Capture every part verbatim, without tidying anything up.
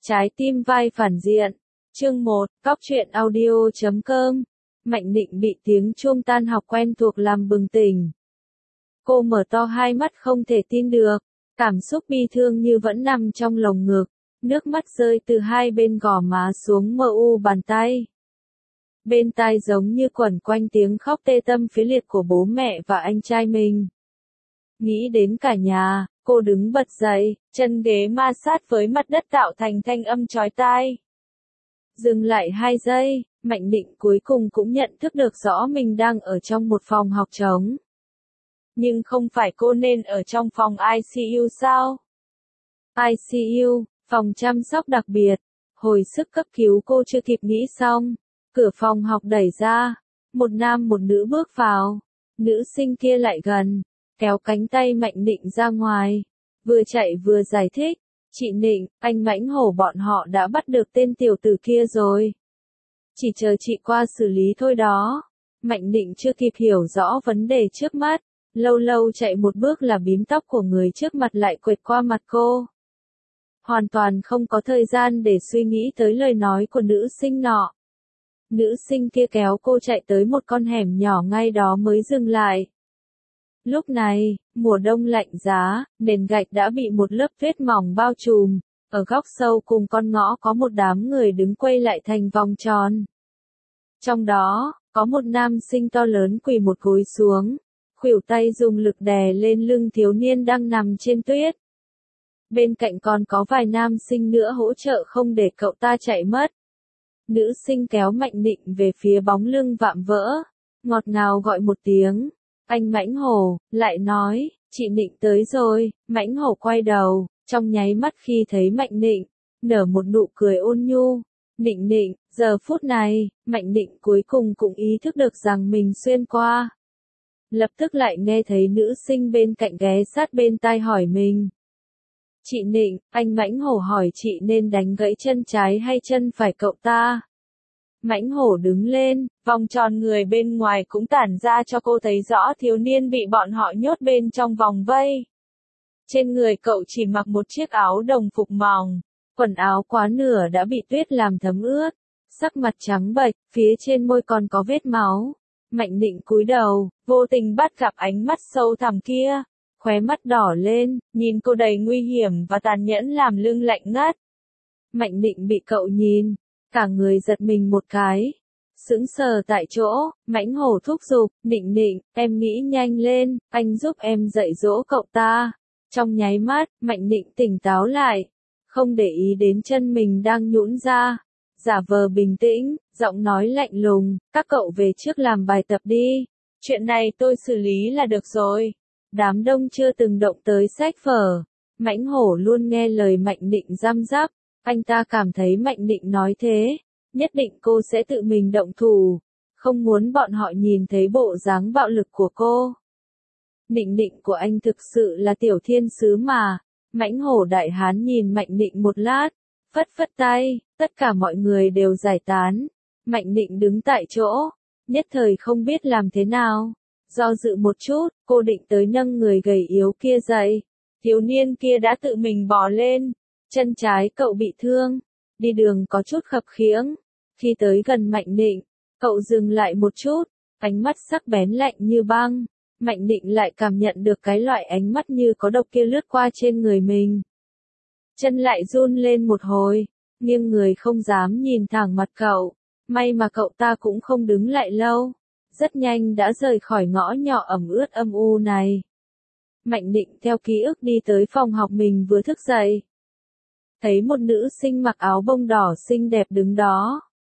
Trái tim vai phản diện. Chương một, Cóc truyện audio chấm com. Mạnh Nịnh bị tiếng chuông tan học quen thuộc làm bừng tỉnh. Cô mở to hai mắt không thể tin được, cảm xúc bi thương như vẫn nằm trong lồng ngực, nước mắt rơi từ hai bên gò má xuống mờ u bàn tay. Bên tai giống như quẩn quanh tiếng khóc tê tâm phế liệt của bố mẹ và anh trai mình. Nghĩ đến cả nhà, cô đứng bật dậy, chân ghế ma sát với mặt đất tạo thành thanh âm chói tai. Dừng lại hai giây, Mạnh Nịnh cuối cùng cũng nhận thức được rõ mình đang ở trong một phòng học trống. Nhưng không phải cô nên ở trong phòng i xê u sao? i xê u, phòng chăm sóc đặc biệt. Hồi sức cấp cứu cô chưa kịp nghĩ xong, cửa phòng học đẩy ra, một nam một nữ bước vào. Nữ sinh kia lại gần, kéo cánh tay Mạnh Nịnh ra ngoài, vừa chạy vừa giải thích, "Chị Nịnh, anh Mãnh Hổ bọn họ đã bắt được tên tiểu tử kia rồi. Chỉ chờ chị qua xử lý thôi đó." Mạnh Nịnh chưa kịp hiểu rõ vấn đề trước mắt, lâu lâu chạy một bước là bím tóc của người trước mặt lại quệt qua mặt cô. Hoàn toàn không có thời gian để suy nghĩ tới lời nói của nữ sinh nọ. Nữ sinh kia kéo cô chạy tới một con hẻm nhỏ ngay đó mới dừng lại. Lúc này, mùa đông lạnh giá, nền gạch đã bị một lớp tuyết mỏng bao trùm, ở góc sâu cùng con ngõ có một đám người đứng quay lại thành vòng tròn. Trong đó, có một nam sinh to lớn quỳ một gối xuống, khuỷu tay dùng lực đè lên lưng thiếu niên đang nằm trên tuyết. Bên cạnh còn có vài nam sinh nữa hỗ trợ không để cậu ta chạy mất. Nữ sinh kéo Mạnh Nịnh về phía bóng lưng vạm vỡ, ngọt ngào gọi một tiếng, "Anh Mãnh Hổ", lại nói, "Chị Nịnh tới rồi." Mãnh Hổ quay đầu, trong nháy mắt khi thấy Mạnh Nịnh, nở một nụ cười ôn nhu. "Nịnh Nịnh." Giờ phút này, Mạnh Nịnh cuối cùng cũng ý thức được rằng mình xuyên qua. Lập tức lại nghe thấy nữ sinh bên cạnh ghé sát bên tai hỏi mình. "Chị Nịnh, anh Mãnh Hổ hỏi chị nên đánh gãy chân trái hay chân phải cậu ta?" Mãnh Hổ đứng lên, vòng tròn người bên ngoài cũng tản ra cho cô thấy rõ thiếu niên bị bọn họ nhốt bên trong vòng vây. Trên người cậu chỉ mặc một chiếc áo đồng phục mỏng, quần áo quá nửa đã bị tuyết làm thấm ướt, sắc mặt trắng bệch, phía trên môi còn có vết máu. Mạnh Nịnh cúi đầu, vô tình bắt gặp ánh mắt sâu thẳm kia, khóe mắt đỏ lên, nhìn cô đầy nguy hiểm và tàn nhẫn làm lưng lạnh ngắt. Mạnh Nịnh bị cậu nhìn, cả người giật mình một cái, sững sờ tại chỗ. Mãnh Hổ thúc giục, "Nịnh Nịnh, em nghĩ nhanh lên, anh giúp em dạy dỗ cậu ta." Trong nháy mắt, Mạnh Nịnh tỉnh táo lại, không để ý đến chân mình đang nhũn ra, giả vờ bình tĩnh, giọng nói lạnh lùng, "Các cậu về trước làm bài tập đi, chuyện này tôi xử lý là được rồi." Đám đông chưa từng động tới sách vở, Mãnh Hổ luôn nghe lời Mạnh Nịnh răm rắp, anh ta cảm thấy Mạnh Nịnh nói thế, nhất định cô sẽ tự mình động thủ, không muốn bọn họ nhìn thấy bộ dáng bạo lực của cô. "Nịnh Nịnh của anh thực sự là tiểu thiên sứ mà." Mãnh Hổ đại hán nhìn Mạnh Nịnh một lát, phất phất tay, tất cả mọi người đều giải tán. Mạnh Nịnh đứng tại chỗ, nhất thời không biết làm thế nào. Do dự một chút, cô định tới nâng người gầy yếu kia dậy. Thiếu niên kia đã tự mình bò lên, chân trái cậu bị thương, đi đường có chút khập khiễng. Khi tới gần Mạnh Nịnh, cậu dừng lại một chút, ánh mắt sắc bén lạnh như băng. Mạnh Nịnh lại cảm nhận được cái loại ánh mắt như có độc kia lướt qua trên người mình. Chân lại run lên một hồi, nghiêng người không dám nhìn thẳng mặt cậu. May mà cậu ta cũng không đứng lại lâu, rất nhanh đã rời khỏi ngõ nhỏ ẩm ướt âm u này. Mạnh Nịnh theo ký ức đi tới phòng học mình vừa thức dậy. Thấy một nữ sinh mặc áo bông đỏ xinh đẹp đứng đó.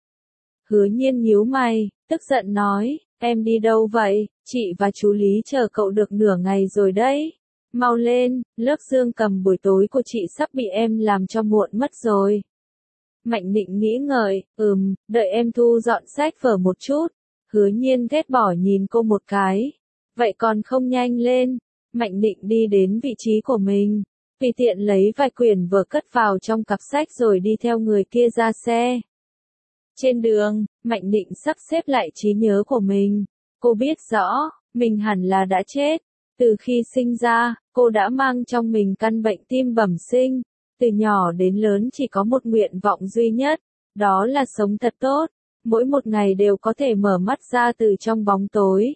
Hứa Nhiên nhíu mày, tức giận nói, "Em đi đâu vậy? Chị và chú Lý chờ cậu được nửa ngày rồi đấy. Mau lên, lớp dương cầm buổi tối của chị sắp bị em làm cho muộn mất rồi." Mạnh Nịnh nghĩ ngợi, ừm, đợi em thu dọn sách vở một chút. Hứa Nhiên ghét bỏ nhìn cô một cái. Vậy còn không nhanh lên. Mạnh Nịnh đi đến vị trí của mình, tùy tiện lấy vài quyển vở cất vào trong cặp sách rồi đi theo người kia ra xe. Trên đường, Mạnh Nịnh sắp xếp lại trí nhớ của mình. Cô biết rõ, mình hẳn là đã chết. Từ khi sinh ra, cô đã mang trong mình căn bệnh tim bẩm sinh. từ nhỏ đến lớn chỉ có một nguyện vọng duy nhất, đó là sống thật tốt, mỗi một ngày đều có thể mở mắt ra từ trong bóng tối.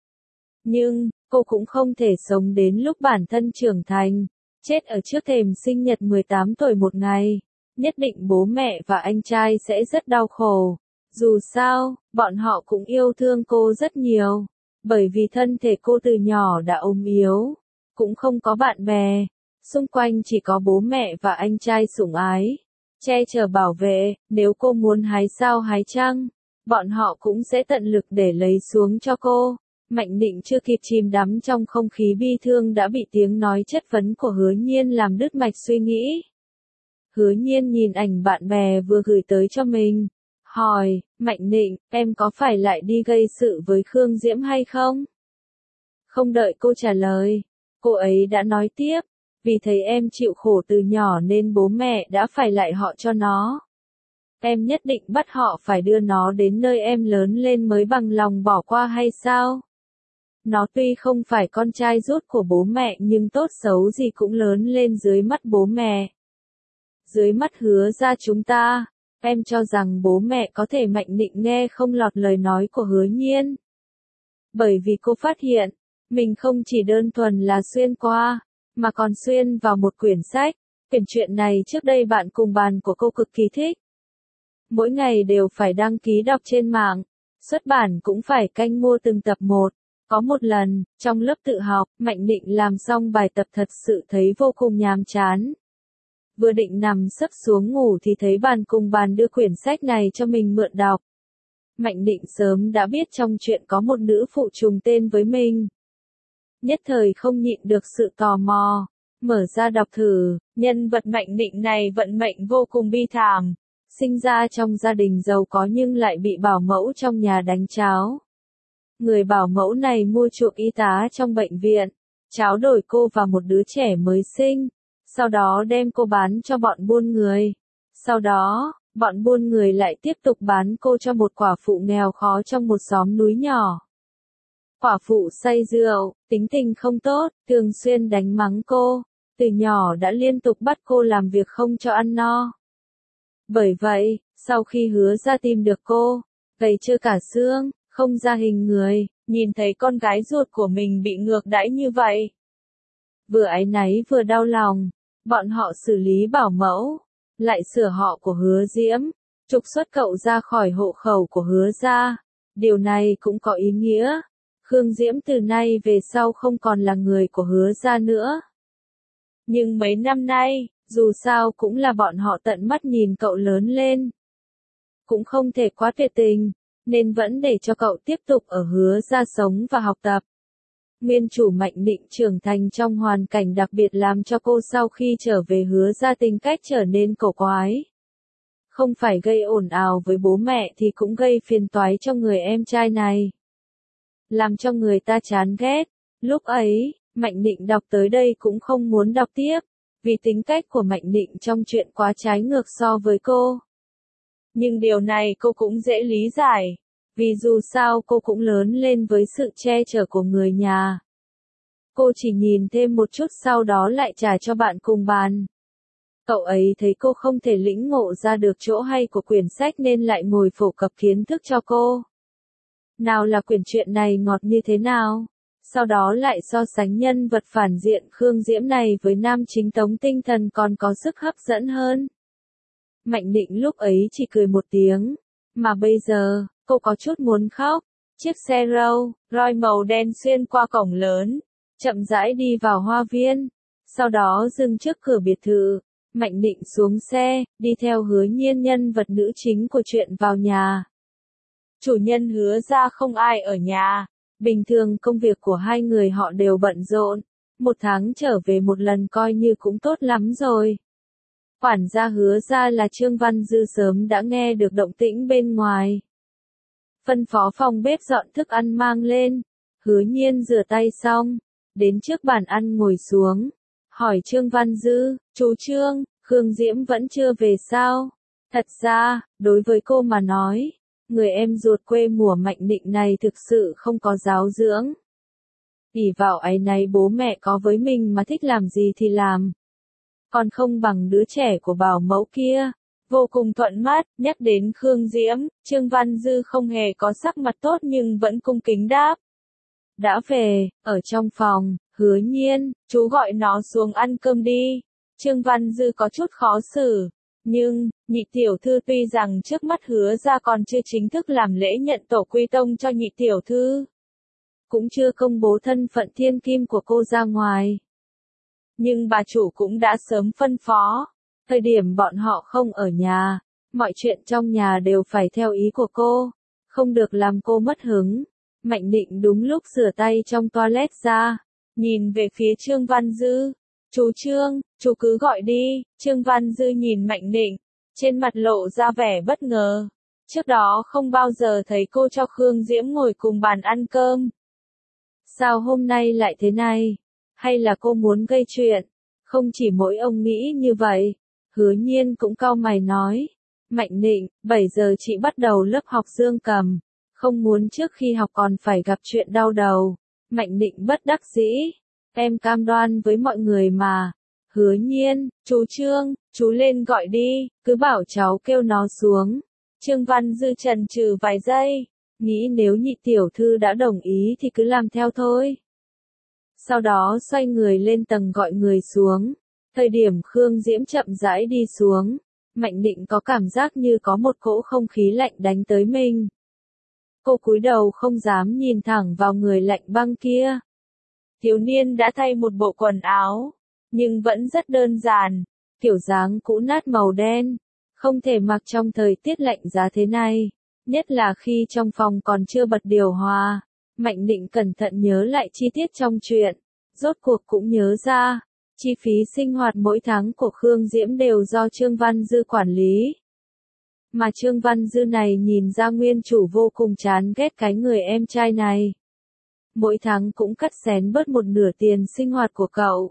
Nhưng, cô cũng không thể sống đến lúc bản thân trưởng thành, chết ở trước thềm sinh nhật mười tám tuổi một ngày. Nhất định bố mẹ và anh trai sẽ rất đau khổ. Dù sao, bọn họ cũng yêu thương cô rất nhiều. Bởi vì thân thể cô từ nhỏ đã ốm yếu, cũng không có bạn bè. Xung quanh chỉ có bố mẹ và anh trai sủng ái, che chở bảo vệ. Nếu cô muốn hái sao hái chăng, bọn họ cũng sẽ tận lực để lấy xuống cho cô. Mạnh Định chưa kịp chìm đắm trong không khí bi thương đã bị tiếng nói chất vấn của Hứa Nhiên làm đứt mạch suy nghĩ. Hứa Nhiên nhìn ảnh bạn bè vừa gửi tới cho mình, hỏi, Mạnh Định, em có phải lại đi gây sự với Khương Diễm hay không? Không đợi cô trả lời, cô ấy đã nói tiếp, vì thấy em chịu khổ từ nhỏ nên bố mẹ đã phải lại họ cho nó. Em nhất định bắt họ phải đưa nó đến nơi em lớn lên mới bằng lòng bỏ qua hay sao? Nó tuy không phải con trai rút của bố mẹ nhưng tốt xấu gì cũng lớn lên dưới mắt bố mẹ. Dưới mắt Hứa ra chúng ta, em cho rằng bố mẹ có thể Mạnh Định nghe không lọt lời nói của Hứa Nhiên. Bởi vì cô phát hiện, mình không chỉ đơn thuần là xuyên qua, mà còn xuyên vào một quyển sách. Quyển truyện này trước đây bạn cùng bàn của cô cực kỳ thích. Mỗi ngày đều phải đăng ký đọc trên mạng, xuất bản cũng phải canh mua từng tập một. Có một lần, trong lớp tự học, Mạnh Định làm xong bài tập thật sự thấy vô cùng nhàm chán. Vừa định nằm sấp xuống ngủ thì thấy bàn cùng bàn đưa quyển sách này cho mình mượn đọc. Mạnh Định sớm đã biết trong chuyện có một nữ phụ trùng tên với mình. Nhất thời không nhịn được sự tò mò, mở ra đọc thử. Nhân vật Mạnh Định này vận mệnh vô cùng bi thảm, sinh ra trong gia đình giàu có nhưng lại bị bảo mẫu trong nhà đánh cháo. Người bảo mẫu này mua chuộc y tá trong bệnh viện, tráo đổi cô vào một đứa trẻ mới sinh, sau đó đem cô bán cho bọn buôn người. Sau đó, bọn buôn người lại tiếp tục bán cô cho một quả phụ nghèo khó trong một xóm núi nhỏ. Quả phụ say rượu, tính tình không tốt, thường xuyên đánh mắng cô, từ nhỏ đã liên tục bắt cô làm việc không cho ăn no. Bởi vậy, sau khi Hứa ra tìm được cô, gầy trơ cả xương, không ra hình người, nhìn thấy con gái ruột của mình bị ngược đãi như vậy. Vừa áy náy vừa đau lòng, bọn họ xử lý bảo mẫu, lại sửa họ của Hứa Diễm, trục xuất cậu ra khỏi hộ khẩu của Hứa gia. Điều này cũng có ý nghĩa, Khương Diễm từ nay về sau không còn là người của Hứa gia nữa. Nhưng mấy năm nay, dù sao cũng là bọn họ tận mắt nhìn cậu lớn lên. Cũng không thể quá tuyệt tình, nên vẫn để cho cậu tiếp tục ở Hứa gia sống và học tập. Nguyên chủ Mạnh Định trưởng thành trong hoàn cảnh đặc biệt làm cho cô sau khi trở về Hứa gia tính cách trở nên cổ quái. Không phải gây ồn ào với bố mẹ thì cũng gây phiền toái cho người em trai này. Làm cho người ta chán ghét. Lúc ấy, Mạnh Định đọc tới đây cũng không muốn đọc tiếp, vì tính cách của Mạnh Định trong chuyện quá trái ngược so với cô. Nhưng điều này cô cũng dễ lý giải, vì dù sao cô cũng lớn lên với sự che chở của người nhà. Cô chỉ nhìn thêm một chút sau đó lại trả cho bạn cùng bàn. Cậu ấy thấy cô không thể lĩnh ngộ ra được chỗ hay của quyển sách nên lại ngồi phổ cập kiến thức cho cô. Nào là quyển truyện này ngọt như thế nào, sau đó lại so sánh nhân vật phản diện Khương Diễm này với nam chính Tống Tinh Thần còn có sức hấp dẫn hơn. Mạnh Định lúc ấy chỉ cười một tiếng, mà bây giờ, cô có chút muốn khóc. Chiếc xe Rolls Royce màu đen xuyên qua cổng lớn, chậm rãi đi vào hoa viên, sau đó dừng trước cửa biệt thự. Mạnh Định xuống xe, đi theo Hứa Nhiên nhân vật nữ chính của truyện vào nhà. Chủ nhân Hứa ra không ai ở nhà, bình thường công việc của hai người họ đều bận rộn, một tháng trở về một lần coi như cũng tốt lắm rồi. Quản gia Hứa ra là Trương Văn Dư sớm đã nghe được động tĩnh bên ngoài. Phân phó phòng bếp dọn thức ăn mang lên, Hứa Nhiên rửa tay xong, đến trước bàn ăn ngồi xuống, hỏi Trương Văn Dư, chú Trương, Khương Diễm vẫn chưa về sao? Thật ra, đối với cô mà nói, người em ruột quê mùa Mạnh Định này thực sự không có giáo dưỡng. ỷ vào áy náy bố mẹ có với mình mà thích làm gì thì làm. còn không bằng đứa trẻ của bảo mẫu kia. Vô cùng thuận mắt, nhắc đến Khương Diễm, Trương Văn Dư không hề có sắc mặt tốt nhưng vẫn cung kính đáp. Đã về, ở trong phòng, Hứa Nhiên, chú gọi nó xuống ăn cơm đi. Trương Văn Dư có chút khó xử, nhưng, nhị tiểu thư tuy rằng trước mắt Hứa ra còn chưa chính thức làm lễ nhận tổ quy tông cho nhị tiểu thư. Cũng chưa công bố thân phận thiên kim của cô ra ngoài. Nhưng bà chủ cũng đã sớm phân phó. Thời điểm bọn họ không ở nhà, mọi chuyện trong nhà đều phải theo ý của cô, không được làm cô mất hứng. Mạnh Định đúng lúc rửa tay trong toilet ra, nhìn về phía Trương Văn Dư. Chú Trương, chú cứ gọi đi. Trương Văn Dư nhìn Mạnh Định, trên mặt lộ ra vẻ bất ngờ. Trước đó không bao giờ thấy cô cho Khương Diễm ngồi cùng bàn ăn cơm. Sao hôm nay lại thế này? Hay là cô muốn gây chuyện? Không chỉ mỗi ông nghĩ như vậy. Hứa Nhiên cũng cau mày nói. Mạnh Định, bảy giờ chị bắt đầu lớp học dương cầm. Không muốn trước khi học còn phải gặp chuyện đau đầu. Mạnh Định bất đắc dĩ. Em cam đoan với mọi người mà. Hứa Nhiên, chú Trương, chú lên gọi đi, cứ bảo cháu kêu nó xuống. Trương Văn Dư chần chừ vài giây, nghĩ nếu nhị tiểu thư đã đồng ý thì cứ làm theo thôi. Sau đó xoay người lên tầng gọi người xuống. Thời điểm Khương Diễm chậm rãi đi xuống, Mạnh Định có cảm giác như có một cỗ không khí lạnh đánh tới mình. Cô cúi đầu không dám nhìn thẳng vào người lạnh băng kia. Thiếu niên đã thay một bộ quần áo, nhưng vẫn rất đơn giản, kiểu dáng cũ nát màu đen, không thể mặc trong thời tiết lạnh giá thế này, nhất là khi trong phòng còn chưa bật điều hòa. Mạnh Định cẩn thận nhớ lại chi tiết trong chuyện, rốt cuộc cũng nhớ ra, chi phí sinh hoạt mỗi tháng của Khương Diễm đều do Trương Văn Dư quản lý. Mà Trương Văn Dư này nhìn ra nguyên chủ vô cùng chán ghét cái người em trai này. Mỗi tháng cũng cắt xén bớt một nửa tiền sinh hoạt của cậu.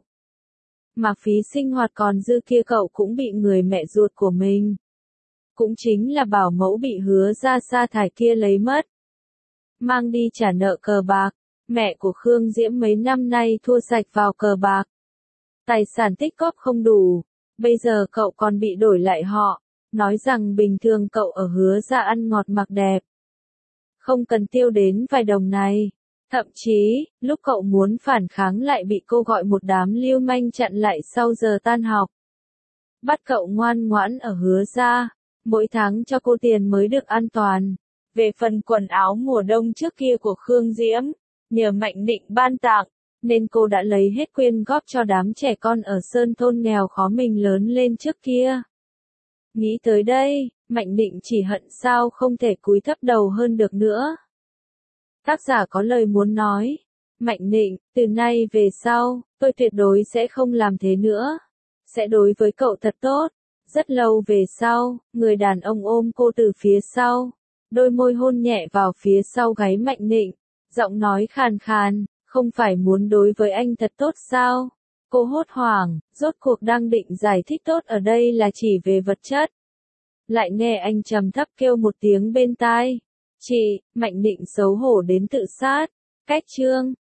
Mà phí sinh hoạt còn dư kia cậu cũng bị người mẹ ruột của mình, cũng chính là bảo mẫu bị Hứa ra sa thải kia lấy mất. Mang đi trả nợ cờ bạc, mẹ của Khương Diễm mấy năm nay thua sạch vào cờ bạc. Tài sản tích góp không đủ, bây giờ cậu còn bị đổi lại họ, nói rằng bình thường cậu ở Hứa ra ăn ngọt mặc đẹp. Không cần tiêu đến vài đồng này. Thậm chí, lúc cậu muốn phản kháng lại bị cô gọi một đám lưu manh chặn lại sau giờ tan học. Bắt cậu ngoan ngoãn ở Hứa ra, mỗi tháng cho cô tiền mới được an toàn. Về phần quần áo mùa đông trước kia của Khương Diễm, nhờ Mạnh Định ban tặng, nên cô đã lấy hết quyên góp cho đám trẻ con ở sơn thôn nghèo khó mình lớn lên trước kia. Nghĩ tới đây, Mạnh Định chỉ hận sao không thể cúi thấp đầu hơn được nữa. Tác giả có lời muốn nói. Mạnh Định, từ nay về sau, tôi tuyệt đối sẽ không làm thế nữa. Sẽ đối với cậu thật tốt. Rất lâu về sau, người đàn ông ôm cô từ phía sau. Đôi môi hôn nhẹ vào phía sau gáy Mạnh Định. Giọng nói khàn khàn, không phải muốn đối với anh thật tốt sao? Cô hốt hoảng, rốt cuộc đang định giải thích tốt ở đây là chỉ về vật chất. Lại nghe anh trầm thấp kêu một tiếng bên tai. Chị, Mạnh Định xấu hổ đến tự sát. Cách chương